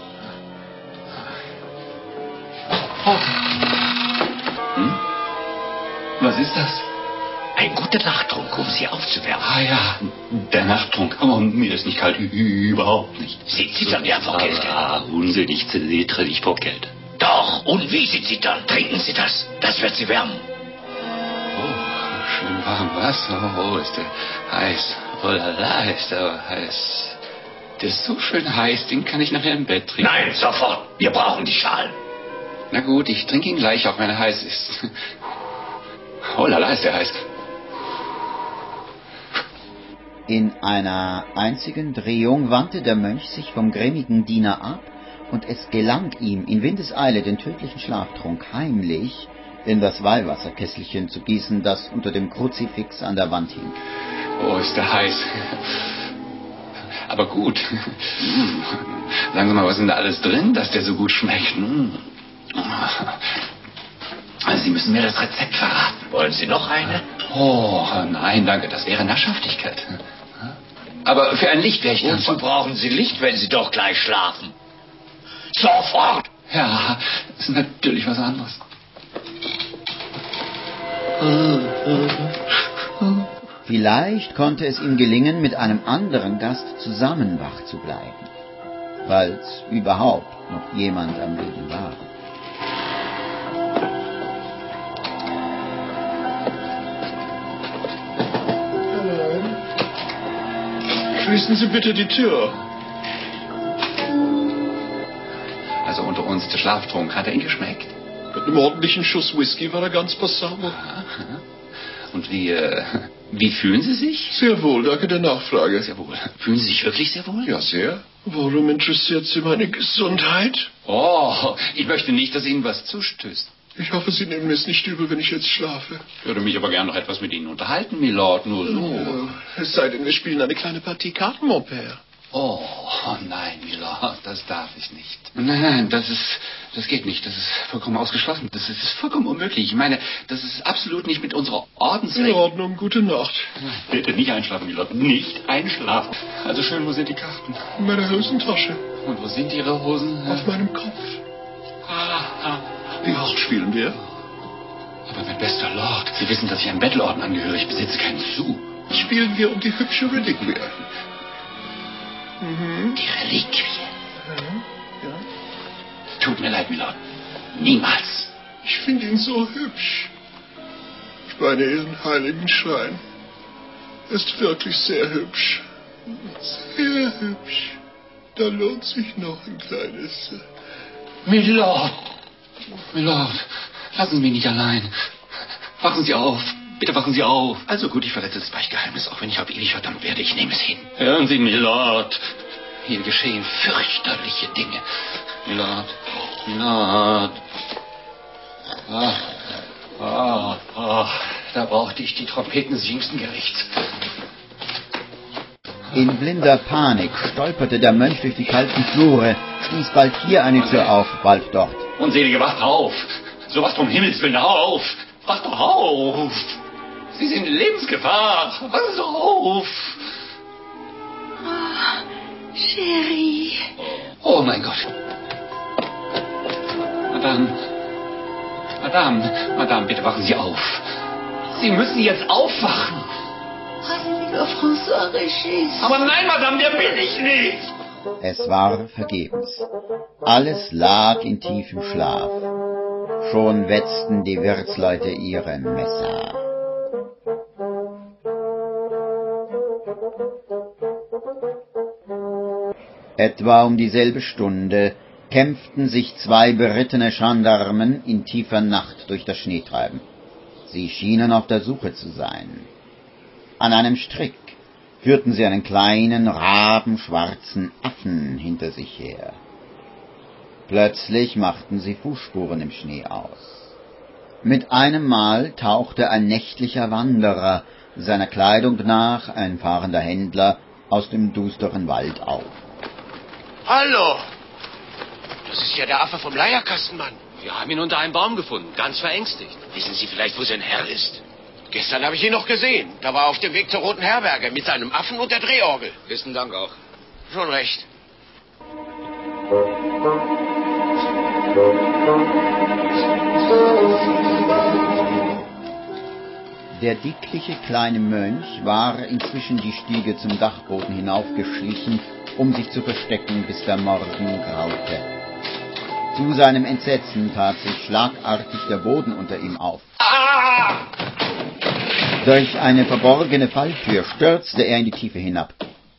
Hm? Was ist das? Ein guter Nachttrunk, um Sie aufzuwärmen. Ah ja, der Nachttrunk. Aber mir ist nicht kalt, überhaupt nicht. Sie zittern ja vor Kälte. Ah, Unsinn, ich zittere nicht vor Kälte. Doch, und wie Sie zittern. Trinken Sie das. Das wird Sie wärmen. Oh, schön warm Wasser. Oh, ist der heiß. Oh la la, ist der heiß. Der ist so schön heiß, den kann ich nachher im Bett trinken. Nein, sofort. Wir brauchen die Schalen. Na gut, ich trinke ihn gleich, auch wenn er heiß ist. Oh la la, ist der heiß. In einer einzigen Drehung wandte der Mönch sich vom grimmigen Diener ab, und es gelang ihm, in Windeseile den tödlichen Schlaftrunk heimlich in das Weihwasserkesselchen zu gießen, das unter dem Kruzifix an der Wand hing. Oh, ist der heiß. Aber gut. Hm. Sagen Sie mal, was ist denn da alles drin, dass der so gut schmeckt? Hm. Also Sie müssen mir das Rezept verraten. Wollen Sie noch eine? Oh, nein, danke, das wäre Naschhaftigkeit. Aber für ein Licht wäre ich Wozu dankbar. brauchen Sie Licht, wenn Sie doch gleich schlafen? Sofort! Ja, das ist natürlich was anderes. Vielleicht konnte es ihm gelingen, mit einem anderen Gast zusammen wach zu bleiben, falls überhaupt noch jemand am Leben war. Schließen Sie bitte die Tür. Also unter uns, der Schlaftrunk, hat er Ihnen geschmeckt? Mit einem ordentlichen Schuss Whisky war er ganz passabel. Und wie, äh, wie fühlen Sie sich? Sehr wohl, danke der Nachfrage. Sehr wohl. Fühlen Sie sich wirklich sehr wohl? Ja, sehr. Warum interessiert Sie meine Gesundheit? Oh, ich möchte nicht, dass Ihnen was zustößt. Ich hoffe, Sie nehmen es nicht übel, wenn ich jetzt schlafe. Ich würde mich aber gern noch etwas mit Ihnen unterhalten, Milord, nur so. Ja, es sei denn, wir spielen eine kleine Partie Karten, mon père. Oh, nein, Milord, das darf ich nicht. Nein, nein, das ist, das geht nicht. Das ist vollkommen ausgeschlossen. Das ist, das ist vollkommen unmöglich. Ich meine, das ist absolut nicht mit unserer In Ordensregeln. Ordnung, gute Nacht. Bitte nicht einschlafen, Milord, nicht einschlafen. Also schön, wo sind die Karten? In meiner Hosentasche. Und wo sind Ihre Hosen? Auf meinem Kopf. Ah, Wie hoch spielen wir? aber mein bester Lord, Sie wissen, dass ich einem Bettelorden angehöre. Ich besitze keinen Sou. Spielen wir um die hübsche Reliquie. Mhm. Die Reliquie. Ja, ja. Tut mir leid, Milord. Niemals. Ich finde ihn so hübsch. Ich meine Ihren heiligen Schrein. Er ist wirklich sehr hübsch. Sehr hübsch. Da lohnt sich noch ein kleines Milord! Milord, lassen Sie mich nicht allein. Wachen Sie auf. Bitte wachen Sie auf. Also gut, ich verletze das Beichtgeheimnis, auch wenn ich auf ewig verdammt werde. Ich nehme es hin. Hören Sie, Milord. Hier geschehen fürchterliche Dinge. Milord, Milord. Ah, ah, ah. Da brauchte ich die Trompeten des jüngsten Gerichts. In blinder Panik stolperte der Mönch durch die kalten Flure, stieß bald hier eine Tür auf, bald dort. Unselige, wacht auf! So was vom Himmels Willen, auf! Wacht doch auf! Sie sind in Lebensgefahr! Wacht doch auf! Oh, Chérie. Oh mein Gott! Madame, Madame, Madame, bitte wachen Sie auf! Sie müssen jetzt aufwachen! Heiliger François Régis. Aber nein, Madame, der bin ich nicht! Es war vergebens. Alles lag in tiefem Schlaf. Schon wetzten die Wirtsleute ihre Messer. Etwa um dieselbe Stunde kämpften sich zwei berittene Gendarmen in tiefer Nacht durch das Schneetreiben. Sie schienen auf der Suche zu sein. An einem Strick führten sie einen kleinen, rabenschwarzen Affen hinter sich her. Plötzlich machten sie Fußspuren im Schnee aus. Mit einem Mal tauchte ein nächtlicher Wanderer, seiner Kleidung nach ein fahrender Händler, aus dem dusteren Wald auf. Hallo! Das ist ja der Affe vom Leierkastenmann. Wir haben ihn unter einem Baum gefunden, ganz verängstigt. Wissen Sie vielleicht, wo sein Herr ist? Gestern habe ich ihn noch gesehen. Da war er auf dem Weg zur Roten Herberge mit seinem Affen und der Drehorgel. Besten Dank auch. Schon recht. Der dickliche kleine Mönch war inzwischen die Stiege zum Dachboden hinaufgeschlichen, um sich zu verstecken, bis der Morgen graute. Zu seinem Entsetzen tat sich schlagartig der Boden unter ihm auf. Ah! Durch eine verborgene Falltür stürzte er in die Tiefe hinab.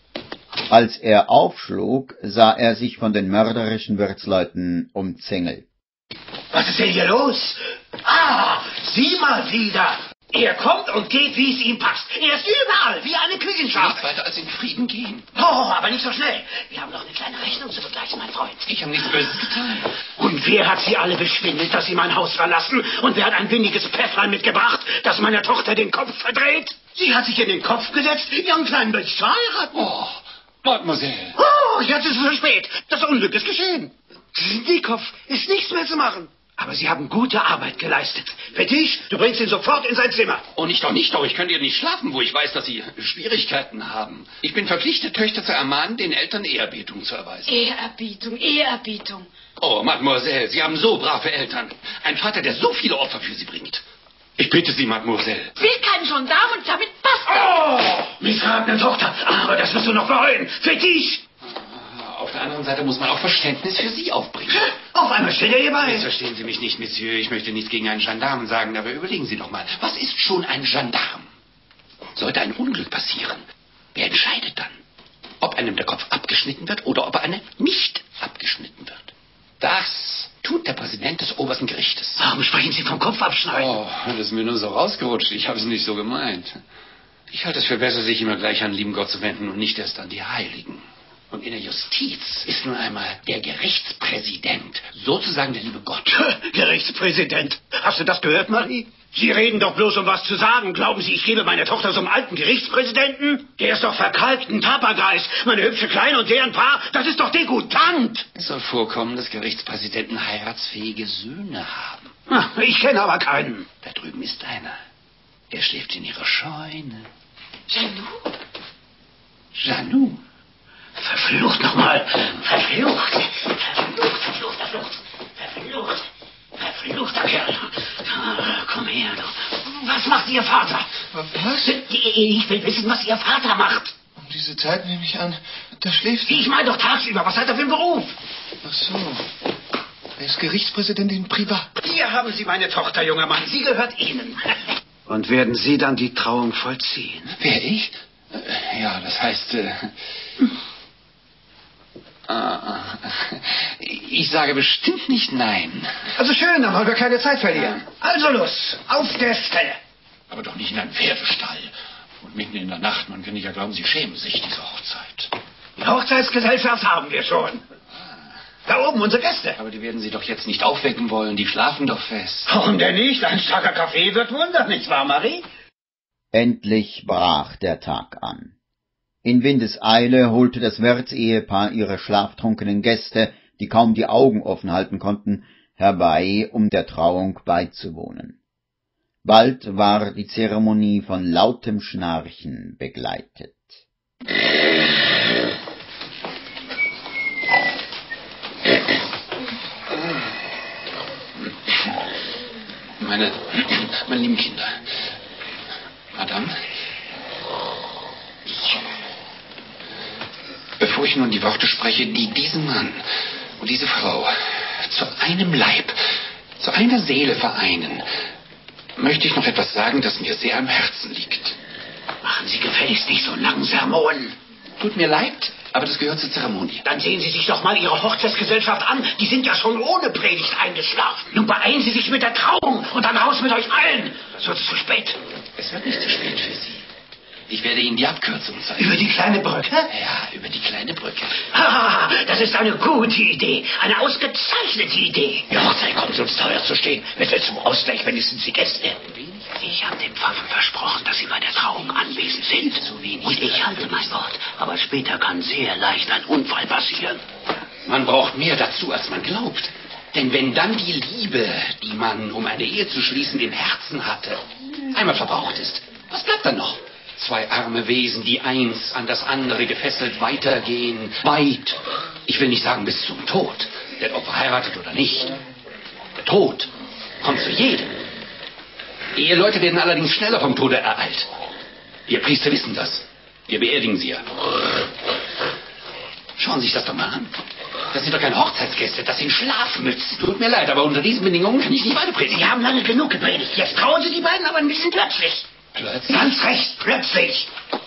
Als er aufschlug, sah er sich von den mörderischen Wirtsleuten umzingelt. Was ist denn hier los? Ah, sieh mal wieder. Er kommt und geht, wie es ihm passt. Er ist überall, wie eine Küchenschabe. Nicht weiter als in Frieden gehen. Oh, aber nicht so schnell. Wir haben noch eine kleine Rechnung zu begleichen, mein Freund. Ich habe nichts Böses getan. Und wer hat sie alle beschwindelt, dass sie mein Haus verlassen? Und wer hat ein windiges Päfflein mitgebracht, das meiner Tochter den Kopf verdreht? Sie hat sich in den Kopf gesetzt, ihren kleinen Mönch zu heiraten. Oh, Mademoiselle. Oh, jetzt ist es zu spät. Das Unglück ist geschehen. Schniekopf ist nichts mehr zu machen. Aber Sie haben gute Arbeit geleistet. Fetisch, du bringst ihn sofort in sein Zimmer. Oh, nicht doch, nicht doch. Ich könnte hier nicht schlafen, wo ich weiß, dass Sie Schwierigkeiten haben. Ich bin verpflichtet, Töchter zu ermahnen, den Eltern Ehrerbietung zu erweisen. Ehrerbietung, Ehrerbietung. Oh, Mademoiselle, Sie haben so brave Eltern. Ein Vater, der so viele Opfer für Sie bringt. Ich bitte Sie, Mademoiselle. Will kein Gendarm und damit basta. Oh, missratene Tochter. Aber das wirst du noch bereuen. Fetisch. Auf der anderen Seite muss man auch Verständnis für Sie aufbringen. Auf einmal steht er hier bei. Jetzt verstehen Sie mich nicht, Monsieur. Ich möchte nichts gegen einen Gendarmen sagen, aber überlegen Sie doch mal. Was ist schon ein Gendarm? Sollte ein Unglück passieren, wer entscheidet dann? Ob einem der Kopf abgeschnitten wird oder ob einer nicht abgeschnitten wird? Das tut der Präsident des obersten Gerichtes. Warum sprechen Sie vom Kopf abschneiden? Oh, das ist mir nur so rausgerutscht. Ich habe es nicht so gemeint. Ich halte es für besser, sich immer gleich an den lieben Gott zu wenden und nicht erst an die Heiligen. Und in der Justiz ist nun einmal der Gerichtspräsident, sozusagen der liebe Gott. Gerichtspräsident. Hast du das gehört, Marie? Sie reden doch bloß, um was zu sagen. Glauben Sie, ich gebe meine Tochter so einem alten Gerichtspräsidenten? Der ist doch verkalkt, ein Tapergeist. Meine hübsche Kleine und deren Paar, das ist doch degutant. Es soll vorkommen, dass Gerichtspräsidenten heiratsfähige Söhne haben. Ach, ich kenne aber keinen. Da drüben ist einer. Er schläft in ihrer Scheune. Janou? Janou? Verflucht nochmal. Verflucht. Verflucht, verflucht, verflucht. Verflucht. Verfluchter Kerl. Komm her, du. Was macht Ihr Vater? Was? Ich will wissen, was Ihr Vater macht. Um diese Zeit nehme ich an, da schläft er. Ich meine doch tagsüber. Was hat er für einen Beruf? Ach so. Er ist Gerichtspräsident in Privat. Hier haben Sie meine Tochter, junger Mann. Sie gehört Ihnen. Und werden Sie dann die Trauung vollziehen? Wer, ich? Ja, das heißt... Äh Ah, ich sage bestimmt nicht nein. Also schön, dann wollen wir keine Zeit verlieren. Also los, auf Gäste. Aber doch nicht in einem Pferdestall. Und mitten in der Nacht, man kann nicht ja glauben, Sie schämen sich, diese Hochzeit. Die Hochzeitsgesellschaft haben wir schon. Da oben, unsere Gäste. Aber die werden Sie doch jetzt nicht aufwecken wollen, die schlafen doch fest. Warum denn nicht? Ein starker Kaffee wird wundern, nicht wahr, Marie? Endlich brach der Tag an. In Windeseile holte das Wirtsehepaar ihre schlaftrunkenen Gäste, die kaum die Augen offen halten konnten, herbei, um der Trauung beizuwohnen. Bald war die Zeremonie von lautem Schnarchen begleitet. Meine, meine lieben Kinder, Madame, ich, bevor ich nun die Worte spreche, die diesen Mann und diese Frau zu einem Leib, zu einer Seele vereinen, möchte ich noch etwas sagen, das mir sehr am Herzen liegt. Machen Sie gefälligst nicht so einen langen Sermon. Tut mir leid, aber das gehört zur Zeremonie. Dann sehen Sie sich doch mal Ihre Hochzeitsgesellschaft an. Die sind ja schon ohne Predigt eingeschlafen. Nun beeilen Sie sich mit der Trauung und dann raus mit euch allen. Es wird zu spät. Es wird nicht zu spät für Sie. Ich werde Ihnen die Abkürzung zeigen. Über die kleine Brücke? Ja, über die kleine Brücke. Ah, das ist eine gute Idee. Eine ausgezeichnete Idee. Die Hochzeit kommt uns teuer zu stehen. Wenn wir zum Ausgleich wenigstens die Gäste. Ich habe den Pfaffen versprochen, dass sie bei der Trauung anwesend sind. Zu wenig. Und ich halte mein Wort. Aber später kann sehr leicht ein Unfall passieren. Man braucht mehr dazu, als man glaubt. Denn wenn dann die Liebe, die man, um eine Ehe zu schließen, im Herzen hatte, einmal verbraucht ist, was bleibt dann noch? Zwei arme Wesen, die eins an das andere gefesselt weitergehen, weit, ich will nicht sagen bis zum Tod, denn ob verheiratet oder nicht, der Tod kommt zu jedem. Eheleute werden allerdings schneller vom Tode ereilt. Ihr Priester wissen das. Wir beerdigen sie ja. Schauen Sie sich das doch mal an. Das sind doch keine Hochzeitsgäste, das sind Schlafmützen. Tut mir leid, aber unter diesen Bedingungen kann ich nicht weiter predigen. Sie haben lange genug gepredigt. Jetzt trauen Sie die beiden aber ein bisschen plötzlich. Plötzlich? Ganz recht, plötzlich.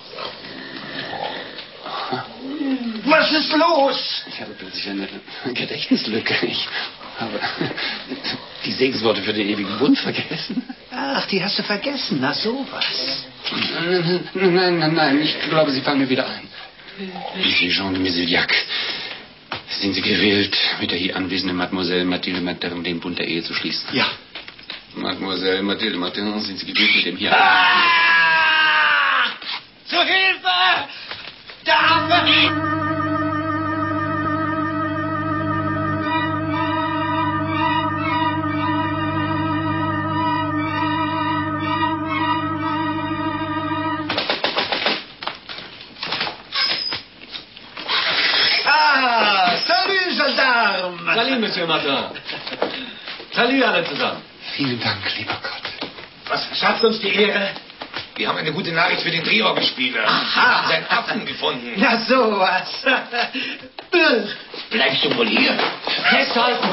Was ist los? Ich habe plötzlich eine Gedächtnislücke. Ich habe die Segensworte für den ewigen Bund vergessen. Ach, die hast du vergessen. Na sowas. Nein, nein, nein, nein. Ich glaube, Sie fallen mir wieder ein. Die Jean de Mesiliac. Sind Sie gewillt, mit der hier anwesenden Mademoiselle Mathilde Martin den Bund der Ehe zu schließen? Ja. Mademoiselle Mathilde Martin, sind Sie gewillt, mit dem hier... Ah! Zu Hilfe! Da haben wir ihn! Salut, Monsieur Martin. Salut alle zusammen. Vielen Dank, lieber Gott. Was schafft uns die Ehre? Wir haben eine gute Nachricht für den Drehorgelspieler. Wir haben seinen Affen gefunden. Na sowas. Bleibst du wohl hier? Festhalten!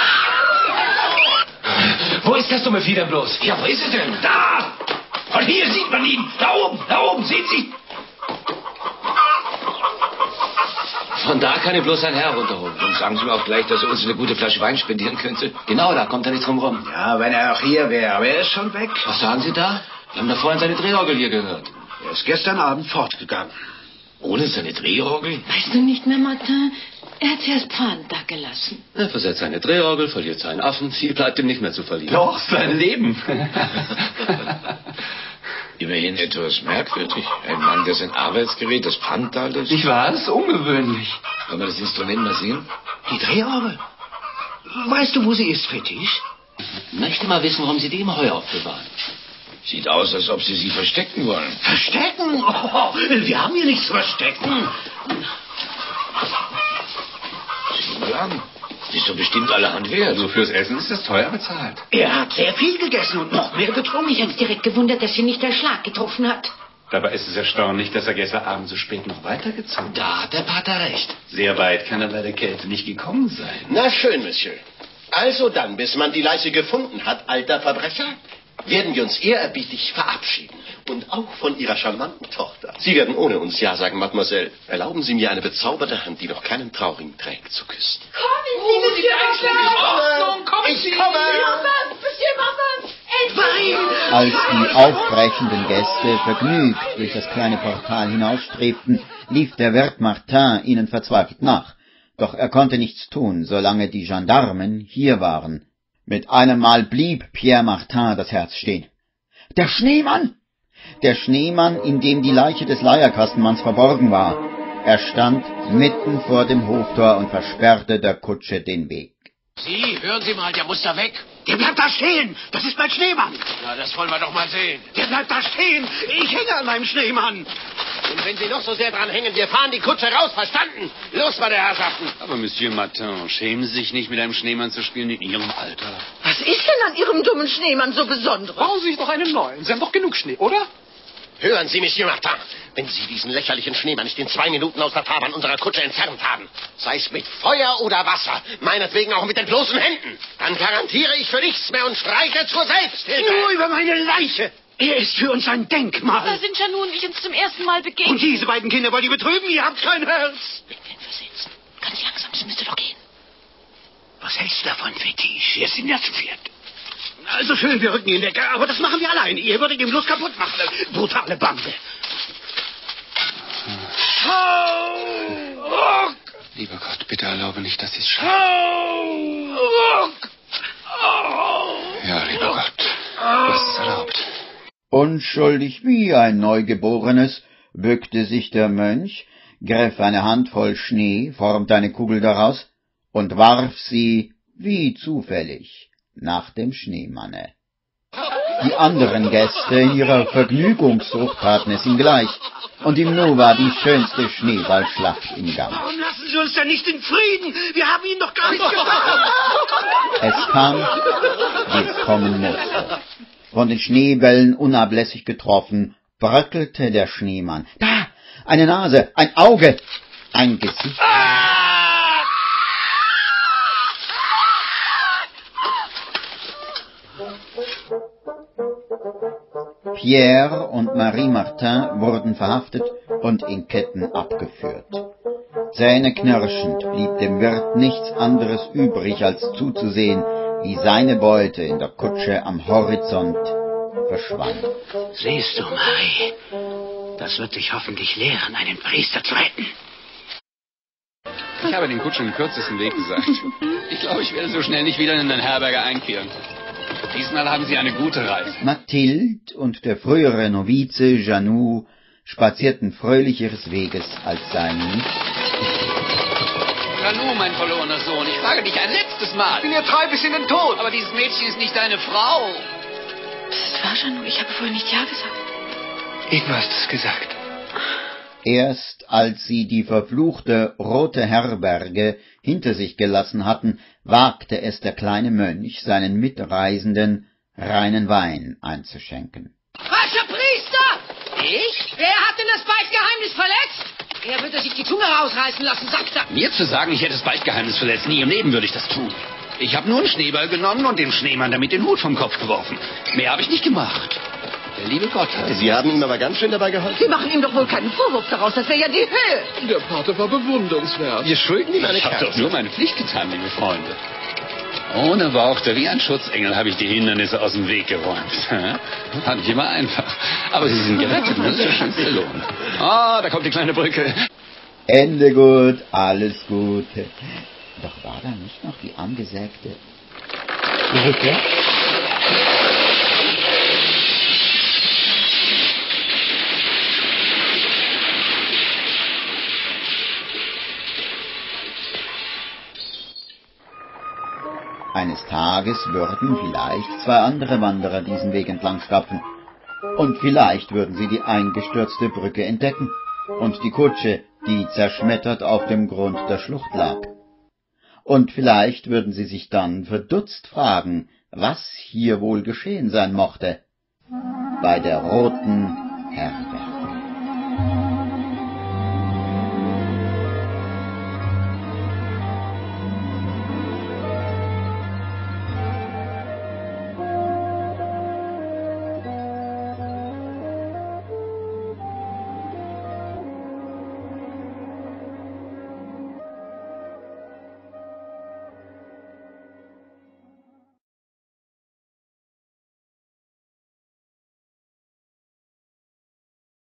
Wo ist das dumme Vieh denn bloß? Ja, wo ist es denn? Da! Von hier sieht man ihn. Da oben, da oben, sehen Sie? Von da kann ich bloß ein Herr runterholen. Und sagen Sie mir auch gleich, dass er uns eine gute Flasche Wein spendieren könnte. Genau, da kommt er nicht drum rum. Ja, wenn er auch hier wäre. Aber er ist schon weg. Was sagen Sie da? Wir haben da vorhin seine Drehorgel hier gehört. Er ist gestern Abend fortgegangen. Ohne seine Drehorgel? Weißt du nicht mehr, Martin? Er hat sie als Pfand da gelassen. Er versetzt seine Drehorgel, verliert seinen Affen. Viel bleibt ihm nicht mehr zu verlieren. Doch, sein Leben. Immerhin etwas merkwürdig. Ein Mann, der sein Arbeitsgerät, das Pfand da lässt. Ich weiß, ungewöhnlich. Kann man das Instrument mal sehen? Die Drehorgel? Weißt du, wo sie ist, Fetisch? Ich möchte mal wissen, warum Sie die im Heu aufbewahren. Sieht aus, als ob Sie sie verstecken wollen. Verstecken? Oh, wir haben hier nichts zu verstecken. Sieh mal an. Die ist doch bestimmt allerhand wert. So fürs Essen ist das teuer bezahlt. Er hat sehr viel gegessen und noch mehr getrunken. Mich hat's direkt gewundert, dass sie nicht der Schlag getroffen hat. Dabei ist es erstaunlich, dass er gestern Abend so spät noch weitergezogen hat. Da hat der Pater recht. Sehr weit kann er bei der Kälte nicht gekommen sein. Na schön, Monsieur. Also dann, bis man die Leiche gefunden hat, alter Verbrecher? werden wir uns ehrerbietig verabschieden. Und auch von Ihrer charmanten Tochter. Sie werden ohne uns Ja sagen, Mademoiselle. Erlauben Sie mir, eine bezauberte Hand, die noch keinen Trauring trägt, zu küssen. Kommen Sie, Monsieur Martin! Kommen Sie! Ich komme! Monsieur Martin! Als die aufbrechenden Gäste vergnügt durch das kleine Portal hinausstrebten, lief der Wirt Martin ihnen verzweifelt nach. Doch er konnte nichts tun, solange die Gendarmen hier waren. Mit einem Mal blieb Pierre Martin das Herz stehen. Der Schneemann! Der Schneemann, in dem die Leiche des Leierkastenmanns verborgen war. Er stand mitten vor dem Hoftor und versperrte der Kutsche den Weg. Sie, hören Sie mal, der muss da weg. Der bleibt da stehen. Das ist mein Schneemann. Na, das wollen wir doch mal sehen. Der bleibt da stehen. Ich hänge an meinem Schneemann. Und wenn Sie noch so sehr dran hängen, wir fahren die Kutsche raus, verstanden? Los, meine Herrschaften. Aber Monsieur Martin, schämen Sie sich nicht, mit einem Schneemann zu spielen in Ihrem Alter? Was ist denn an Ihrem dummen Schneemann so besonderes? Bauen Sie sich doch einen neuen. Sie haben doch genug Schnee, oder? Hören Sie, Monsieur Martin, wenn Sie diesen lächerlichen Schneemann nicht in zwei Minuten aus der Fahrbahn unserer Kutsche entfernt haben, sei es mit Feuer oder Wasser, meinetwegen auch mit den bloßen Händen, dann garantiere ich für nichts mehr und streiche zur Selbsthilfe. Nur über meine Leiche. Er ist für uns ein Denkmal. Da sind Janou und ich uns zum ersten Mal begegnet. Und diese beiden Kinder wollt ihr betrüben? Ihr habt kein Herz. Mit den Versetzen. Ganz langsam, das müsste doch gehen. Was hältst du davon, Fetiche? Wir sind ja zu viert. Also schön, wir rücken ihn weg, aber das machen wir allein. Ihr würdet ihn bloß kaputt machen. Brutale Bande. Ruck! Lieber Gott, bitte erlaube nicht, dass Sie es schaffen. Ruck! Ja, lieber Gott, du hast es erlaubt. Unschuldig wie ein Neugeborenes bückte sich der Mönch, griff eine Handvoll Schnee, formte eine Kugel daraus und warf sie, wie zufällig, nach dem Schneemanne. Die anderen Gäste in ihrer Vergnügungssucht taten es ihm gleich, und im Nu war die schönste Schneeballschlacht im Gang. Warum lassen Sie uns denn nicht in Frieden? Wir haben Ihnen doch gar nichts gesagt. Es kam, wie es kommen musste. Von den Schneebällen unablässig getroffen, bröckelte der Schneemann. Da! Eine Nase, ein Auge, ein Gesicht. Pierre und Marie Martin wurden verhaftet und in Ketten abgeführt. Zähneknirschend blieb dem Wirt nichts anderes übrig, als zuzusehen, wie seine Beute in der Kutsche am Horizont verschwand. Siehst du, Marie, das wird dich hoffentlich lehren, einen Priester zu retten. Ich habe den Kutschen den kürzesten Weg gesagt. Ich glaube, ich werde so schnell nicht wieder in den Herberge einkehren. Diesmal haben Sie eine gute Reise. Mathilde und der frühere Novize Janou spazierten fröhlich ihres Weges, als seien nicht. Janou, mein verlorener Sohn, ich frage dich ein letztes Mal. Ich bin ja treu bis in den Tod. Aber dieses Mädchen ist nicht deine Frau. Das war Janou, ich habe vorher nicht Ja gesagt. Eben hast du es gesagt. Erst als sie die verfluchte rote Herberge hinter sich gelassen hatten, wagte es der kleine Mönch, seinen Mitreisenden reinen Wein einzuschenken. Falscher Priester! Ich? Wer hat denn das Beichtgeheimnis verletzt? Er würde sich die Zunge rausreißen lassen, sagt er. Mir zu sagen, ich hätte das Beichtgeheimnis verletzt, nie im Leben würde ich das tun. Ich habe nur einen Schneeball genommen und dem Schneemann damit den Hut vom Kopf geworfen. Mehr habe ich nicht gemacht. Der liebe Gott hat. Sie haben ihm aber ganz schön dabei geholfen. Sie machen ihm doch wohl keinen Vorwurf daraus, das wäre ja die Höhe. Der Pater war bewundernswert. Wir schulden ihm eine Ich habe doch nur meine Pflicht getan, liebe Freunde. Ohne Worte, wie ein Schutzengel, habe ich die Hindernisse aus dem Weg geräumt. War nicht immer einfach. Aber sie sind gerettet, das ist der schönste Lohn. Ah, da kommt die kleine Brücke. Ende gut, alles gut. Doch war da nicht noch die angesägte Brücke? Eines Tages würden vielleicht zwei andere Wanderer diesen Weg entlang stapfen. Und vielleicht würden sie die eingestürzte Brücke entdecken und die Kutsche, die zerschmettert auf dem Grund der Schlucht lag. Und vielleicht würden sie sich dann verdutzt fragen, was hier wohl geschehen sein mochte bei der roten Herberge.